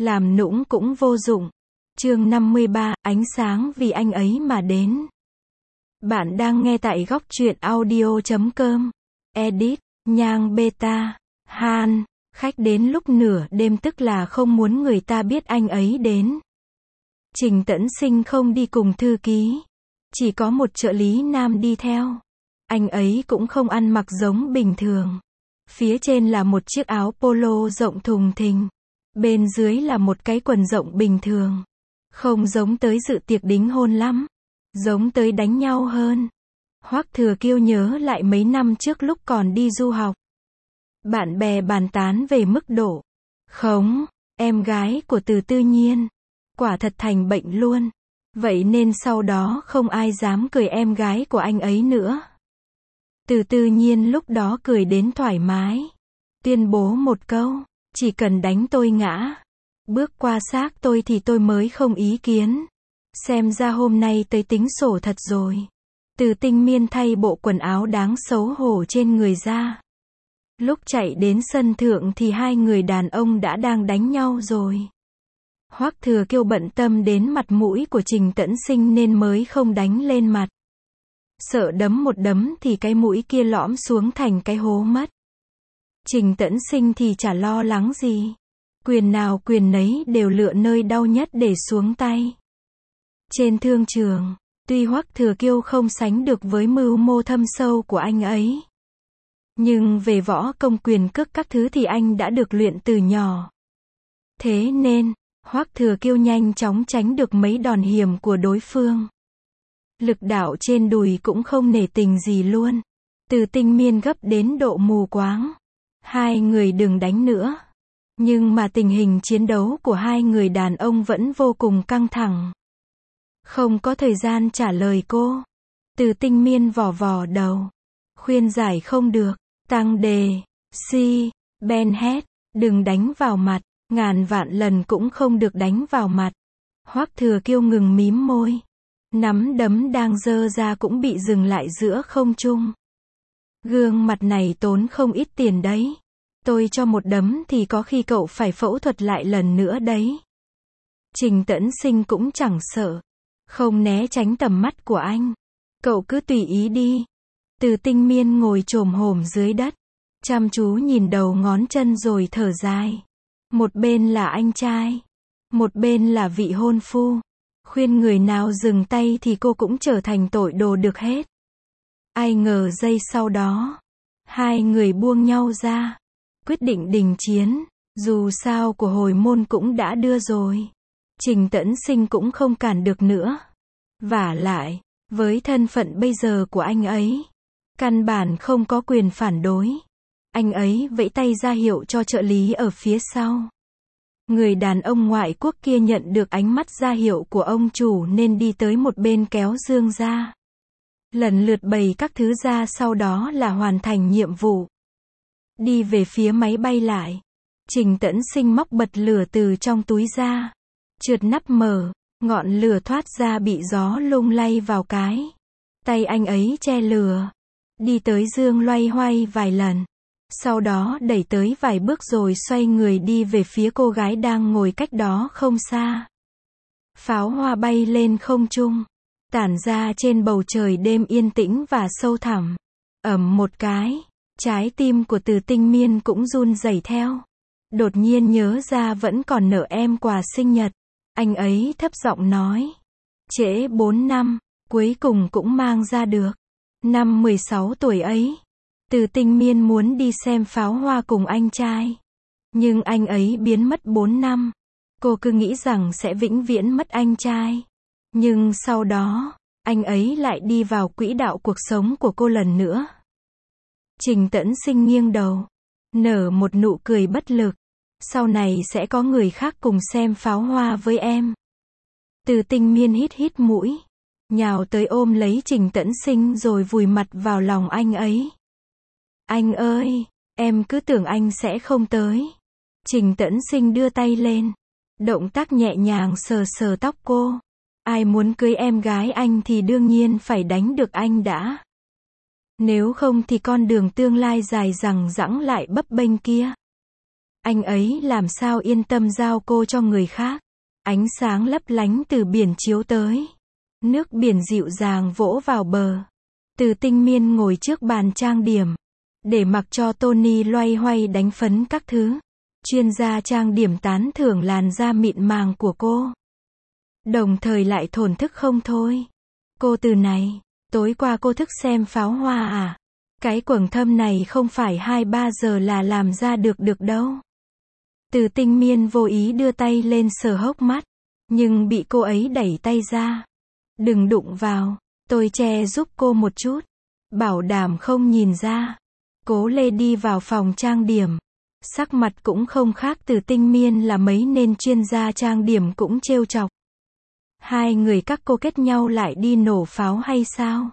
làm nũng cũng vô dụng. Chương 53, ánh sáng vì anh ấy mà đến. Bạn đang nghe tại góc truyện audio.com. Edit, Nhang Beta, Han, khách đến lúc nửa đêm tức là không muốn người ta biết anh ấy đến. Trình Tẫn Sinh không đi cùng thư ký. Chỉ có một trợ lý nam đi theo. Anh ấy cũng không ăn mặc giống bình thường. Phía trên là một chiếc áo polo rộng thùng thình. Bên dưới là một cái quần rộng bình thường. Không giống tới dự tiệc đính hôn lắm. Giống tới đánh nhau hơn. Hoắc Thừa Kiêu nhớ lại mấy năm trước lúc còn đi du học. Bạn bè bàn tán về mức độ. Khống, em gái của Từ Tư Nhiên. Quả thật thành bệnh luôn. Vậy nên sau đó không ai dám cười em gái của anh ấy nữa. Từ Tư Nhiên lúc đó cười đến thoải mái. Tuyên bố một câu, chỉ cần đánh tôi ngã. Bước qua xác tôi thì tôi mới không ý kiến. Xem ra hôm nay tới tính sổ thật rồi. Từ Tinh Miên thay bộ quần áo đáng xấu hổ trên người ra. Lúc chạy đến sân thượng thì hai người đàn ông đã đang đánh nhau rồi. Hoắc Thừa Kiêu bận tâm đến mặt mũi của Trình Tẫn Sinh nên mới không đánh lên mặt. Sợ đấm một đấm thì cái mũi kia lõm xuống thành cái hố mất. Trình Tẫn Sinh thì chả lo lắng gì. Quyền nào quyền nấy đều lựa nơi đau nhất để xuống tay. Trên thương trường, tuy Hoắc Thừa Kiêu không sánh được với mưu mô thâm sâu của anh ấy. Nhưng về võ công quyền cước các thứ thì anh đã được luyện từ nhỏ. Thế nên, Hoắc Thừa Kiêu nhanh chóng tránh được mấy đòn hiểm của đối phương. Lực đạo trên đùi cũng không nể tình gì luôn. Từ Tinh Miên gấp đến độ mù quáng. Hai người đừng đánh nữa. Nhưng mà tình hình chiến đấu của hai người đàn ông vẫn vô cùng căng thẳng. Không có thời gian trả lời cô. Từ Tinh Miên vò vò đầu. Khuyên giải không được. Tăng đề, si, Ben hét, đừng đánh vào mặt. Ngàn vạn lần cũng không được đánh vào mặt. Hoắc Thừa Kiêu ngừng mím môi. Nắm đấm đang giơ ra cũng bị dừng lại giữa không trung. Gương mặt này tốn không ít tiền đấy. Tôi cho một đấm thì có khi cậu phải phẫu thuật lại lần nữa đấy. Trình Tẫn Sinh cũng chẳng sợ. Không né tránh tầm mắt của anh. Cậu cứ tùy ý đi. Từ Tinh Miên ngồi chồm hổm dưới đất. Chăm chú nhìn đầu ngón chân rồi thở dài. Một bên là anh trai. Một bên là vị hôn phu. Khuyên người nào dừng tay thì cô cũng trở thành tội đồ được hết. Ai ngờ giây sau đó. Hai người buông nhau ra. Quyết định đình chiến. Dù sao của hồi môn cũng đã đưa rồi. Trình Tẫn Sinh cũng không cản được nữa. Vả lại, với thân phận bây giờ của anh ấy. Căn bản không có quyền phản đối. Anh ấy vẫy tay ra hiệu cho trợ lý ở phía sau. Người đàn ông ngoại quốc kia nhận được ánh mắt ra hiệu của ông chủ nên đi tới một bên kéo Dương ra. Lần lượt bày các thứ ra sau đó là hoàn thành nhiệm vụ. Đi về phía máy bay lại. Trình Tẫn Sinh móc bật lửa từ trong túi ra. Trượt nắp mở, ngọn lửa thoát ra bị gió lung lay vào cái. Tay anh ấy che lửa. Đi tới Dương loay hoay vài lần. Sau đó đẩy tới vài bước rồi xoay người đi về phía cô gái đang ngồi cách đó không xa. Pháo hoa bay lên không trung. Tản ra trên bầu trời đêm yên tĩnh và sâu thẳm. Ầm một cái. Trái tim của Từ Tinh Miên cũng run rẩy theo. Đột nhiên nhớ ra vẫn còn nợ em quà sinh nhật. Anh ấy thấp giọng nói. Trễ 4 năm. Cuối cùng cũng mang ra được. Năm 16 tuổi ấy. Từ Tinh Miên muốn đi xem pháo hoa cùng anh trai. Nhưng anh ấy biến mất 4 năm. Cô cứ nghĩ rằng sẽ vĩnh viễn mất anh trai. Nhưng sau đó, anh ấy lại đi vào quỹ đạo cuộc sống của cô lần nữa. Trình Tẫn Sinh nghiêng đầu. Nở một nụ cười bất lực. Sau này sẽ có người khác cùng xem pháo hoa với em. Từ Tinh Miên hít hít mũi. Nhào tới ôm lấy Trình Tẫn Sinh rồi vùi mặt vào lòng anh ấy. Anh ơi, em cứ tưởng anh sẽ không tới. Trình Tẫn Sinh đưa tay lên. Động tác nhẹ nhàng sờ sờ tóc cô. Ai muốn cưới em gái anh thì đương nhiên phải đánh được anh đã. Nếu không thì con đường tương lai dài dằng dẵng lại bấp bênh kia. Anh ấy làm sao yên tâm giao cô cho người khác. Ánh sáng lấp lánh từ biển chiếu tới. Nước biển dịu dàng vỗ vào bờ. Từ Tinh Miên ngồi trước bàn trang điểm. Để mặc cho Tony loay hoay đánh phấn các thứ. Chuyên gia trang điểm tán thưởng làn da mịn màng của cô. Đồng thời lại thổn thức không thôi. Cô Từ này, tối qua cô thức xem pháo hoa à? Cái quầng thâm này không phải 2-3 giờ là làm ra được đâu. Từ Tinh Miên vô ý đưa tay lên sờ hốc mắt. Nhưng bị cô ấy đẩy tay ra. Đừng đụng vào, tôi che giúp cô một chút. Bảo đảm không nhìn ra. Cố Lê đi vào phòng trang điểm. Sắc mặt cũng không khác Từ Tinh Miên là mấy nên chuyên gia trang điểm cũng trêu chọc. Hai người các cô kết nhau lại đi nổ pháo hay sao?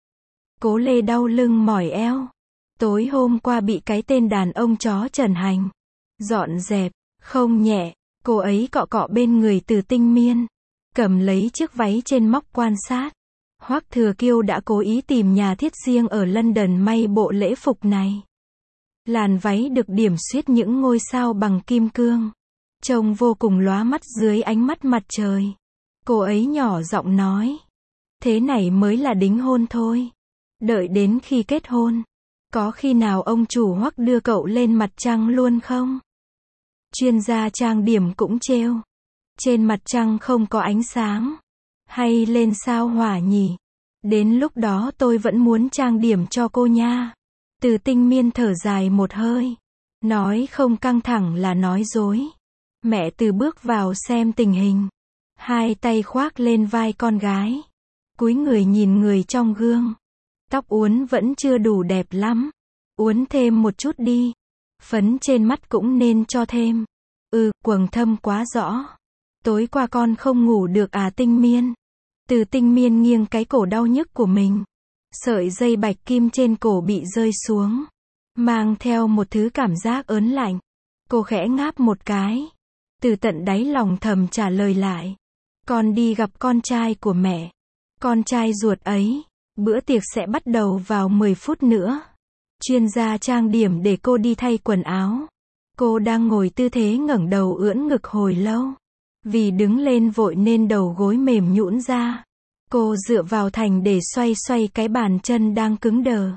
Cố Lê đau lưng mỏi eo. Tối hôm qua bị cái tên đàn ông chó Trần Hành dọn dẹp, không nhẹ. Cô ấy cọ cọ bên người Từ Tinh Miên. Cầm lấy chiếc váy trên móc quan sát. Hoắc Thừa Kiêu đã cố ý tìm nhà thiết riêng ở London may bộ lễ phục này. Làn váy được điểm xuyết những ngôi sao bằng kim cương. Trông vô cùng lóa mắt dưới ánh mắt mặt trời. Cô ấy nhỏ giọng nói. Thế này mới là đính hôn thôi. Đợi đến khi kết hôn. Có khi nào ông chủ Hoắc đưa cậu lên mặt trăng luôn không? Chuyên gia trang điểm cũng trêu. Trên mặt trăng không có ánh sáng. Hay lên sao hỏa nhỉ? Đến lúc đó tôi vẫn muốn trang điểm cho cô nha. Từ Tinh Miên thở dài một hơi. Nói không căng thẳng là nói dối. Mẹ Từ bước vào xem tình hình. Hai tay khoác lên vai con gái. Cúi người nhìn người trong gương. Tóc uốn vẫn chưa đủ đẹp lắm. Uốn thêm một chút đi. Phấn trên mắt cũng nên cho thêm. Quầng thâm quá rõ. Tối qua con không ngủ được à Tinh Miên? Từ Tinh Miên nghiêng cái cổ đau nhức của mình. Sợi dây bạch kim trên cổ bị rơi xuống. Mang theo một thứ cảm giác ớn lạnh. Cô khẽ ngáp một cái. Từ tận đáy lòng thầm trả lời lại. Con đi gặp con trai của mẹ. Con trai ruột ấy. Bữa tiệc sẽ bắt đầu vào 10 phút nữa. Chuyên gia trang điểm để cô đi thay quần áo. Cô đang ngồi tư thế ngẩng đầu ưỡn ngực hồi lâu. Vì đứng lên vội nên đầu gối mềm nhũn ra. Cô dựa vào thành để xoay xoay cái bàn chân đang cứng đờ.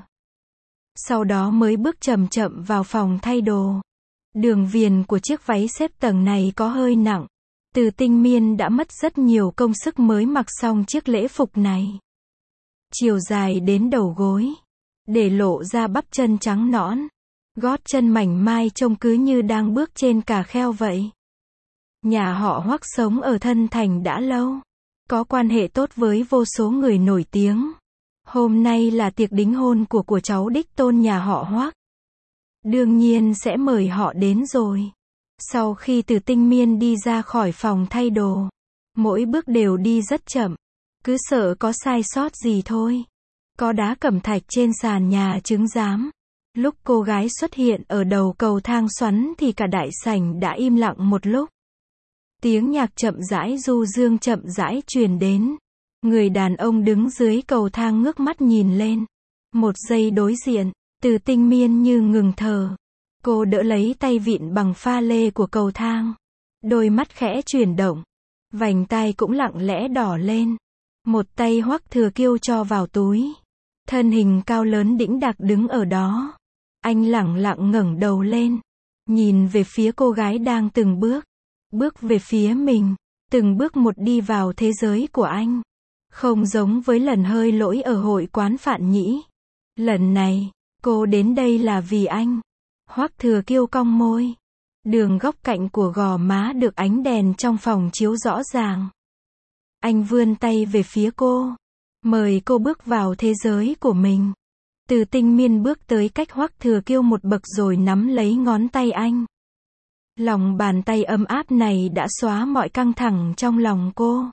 Sau đó mới bước chậm chậm vào phòng thay đồ. Đường viền của chiếc váy xếp tầng này có hơi nặng. Từ Tinh Miên đã mất rất nhiều công sức mới mặc xong chiếc lễ phục này. Chiều dài đến đầu gối. Để lộ ra bắp chân trắng nõn. Gót chân mảnh mai trông cứ như đang bước trên cà kheo vậy. Nhà họ Hoắc sống ở Thân Thành đã lâu. Có quan hệ tốt với vô số người nổi tiếng. Hôm nay là tiệc đính hôn của cháu đích tôn nhà họ Hoắc. Đương nhiên sẽ mời họ đến rồi. Sau khi Từ Tinh Miên đi ra khỏi phòng thay đồ. Mỗi bước đều đi rất chậm. Cứ sợ có sai sót gì thôi. Có đá cẩm thạch trên sàn nhà chứng giám. Lúc cô gái xuất hiện ở đầu cầu thang xoắn thì cả đại sảnh đã im lặng một lúc. Tiếng nhạc chậm rãi du dương chậm rãi truyền đến. Người đàn ông đứng dưới cầu thang ngước mắt nhìn lên. Một giây đối diện, Từ Tinh Miên như ngừng thở. Cô đỡ lấy tay vịn bằng pha lê của cầu thang. Đôi mắt khẽ chuyển động. Vành tai cũng lặng lẽ đỏ lên. Một tay Hoắc Thừa Kiêu cho vào túi. Thân hình cao lớn đĩnh đạc đứng ở đó. Anh lẳng lặng ngẩng đầu lên. Nhìn về phía cô gái đang từng bước về phía mình. Từng bước một đi vào thế giới của anh. Không giống với lần hơi lỗi ở hội quán Phạn Nhĩ. Lần này, cô đến đây là vì anh. Hoắc Thừa Kiêu cong môi. Đường góc cạnh của gò má được ánh đèn trong phòng chiếu rõ ràng. Anh vươn tay về phía cô. Mời cô bước vào thế giới của mình. Từ Tinh Miên bước tới cách Hoắc Thừa Kiêu một bậc rồi nắm lấy ngón tay anh. Lòng bàn tay ấm áp này đã xóa mọi căng thẳng trong lòng cô.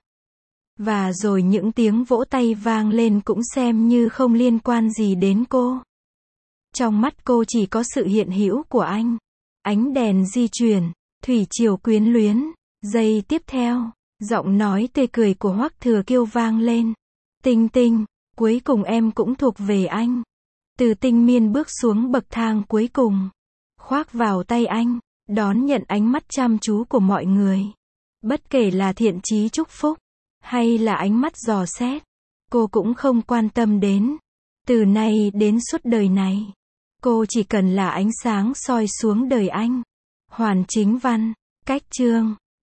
Và rồi những tiếng vỗ tay vang lên cũng xem như không liên quan gì đến cô. Trong mắt cô chỉ có sự hiện hữu của anh. Ánh đèn di chuyển, thủy triều quyến luyến. Giây tiếp theo, giọng nói tươi cười của Hoắc Thừa Kiêu vang lên. Tinh Tinh, cuối cùng em cũng thuộc về anh. Từ Tinh Miên bước xuống bậc thang cuối cùng. Khoác vào tay anh. đón nhận ánh mắt chăm chú của mọi người. Bất kể là thiện chí chúc phúc, hay là ánh mắt dò xét, cô cũng không quan tâm đến. Từ nay đến suốt đời này, cô chỉ cần là ánh sáng soi xuống đời anh. Hoàn Chính Văn, cách chương